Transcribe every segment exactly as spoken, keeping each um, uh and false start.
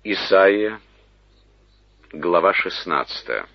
Исайя, глава шестнадцатая.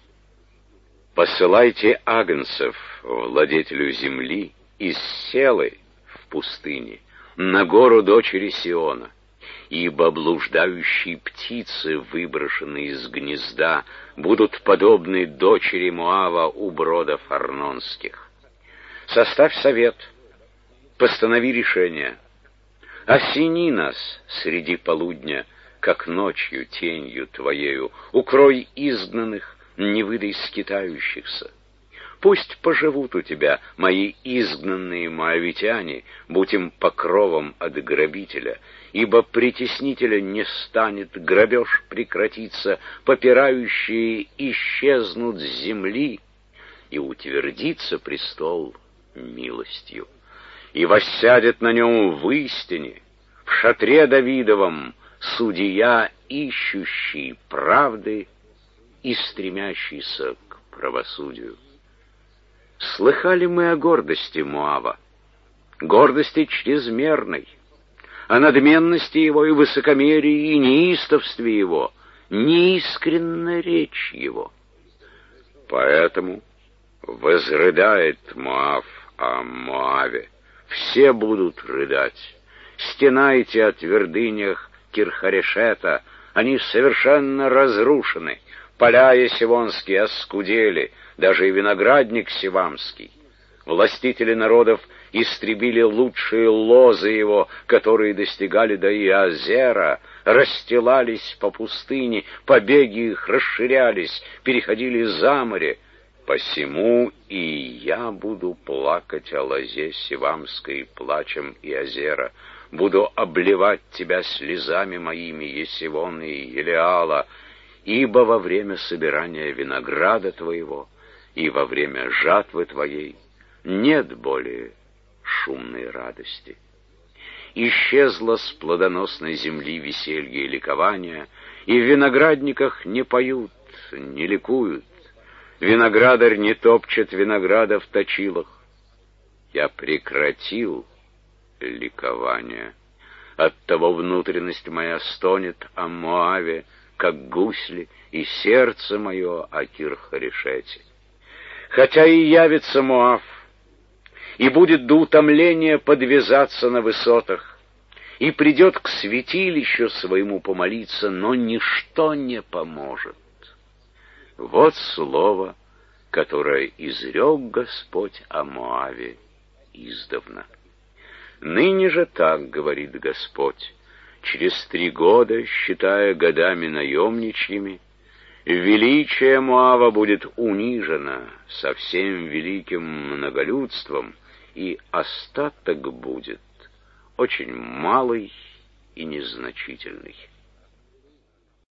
«Посылайте агнцев владетелю земли из Селы в пустыне, на гору дочери Сиона, ибо блуждающие птицы, выброшенные из гнезда, будут подобны дочери Моава у бродов Арнонских. Составь совет, постанови решение, осени нас среди полудня, как ночью тенью твоею, укрой изгнанных, не выдай скитающихся. Пусть поживут у тебя мои изгнанные моавитяне, будь им покровом от грабителя, ибо притеснителя не станет, грабеж прекратится, попирающие исчезнут с земли, и утвердится престол милостью. И воссядет на нем в истине, в шатре Давидовом, судья, ищущий правды и стремящийся к правосудию. Слыхали мы о гордости Моава, гордости чрезмерной, о надменности его и высокомерии, и неистовстве его, неискренна речь его. Поэтому возрыдает Моав о Моаве, все будут рыдать. Стенайте о твердынях Кирхарешета, они совершенно разрушены. Поля есивонские оскудели, даже и виноградник сивамский. Властители народов истребили лучшие лозы его, которые достигали до Иозера, расстилались по пустыне, побеги их расширялись, переходили за море. Посему и я буду плакать о лозе сивамской плачем Иозера, буду обливать тебя слезами моими, Есивон и Елеала, ибо во время собирания винограда твоего и во время жатвы твоей нет более шумной радости. Исчезло с плодоносной земли веселье и ликование, и в виноградниках не поют, не ликуют, виноградарь не топчет винограда в точилах. Я прекратил ликование, оттого внутренность моя стонет о Моаве, как гусли, и сердце мое о Кирхарешете. Хотя и явится Моав, и будет до утомления подвязаться на высотах, и придет к святилищу своему помолиться, но ничто не поможет. Вот слово, которое изрек Господь о Моаве издавна. Ныне же так говорит Господь: через три года, считая годами наемничьими, величие Моава будет унижено со всем великим многолюдством, и остаток будет очень малый и незначительный.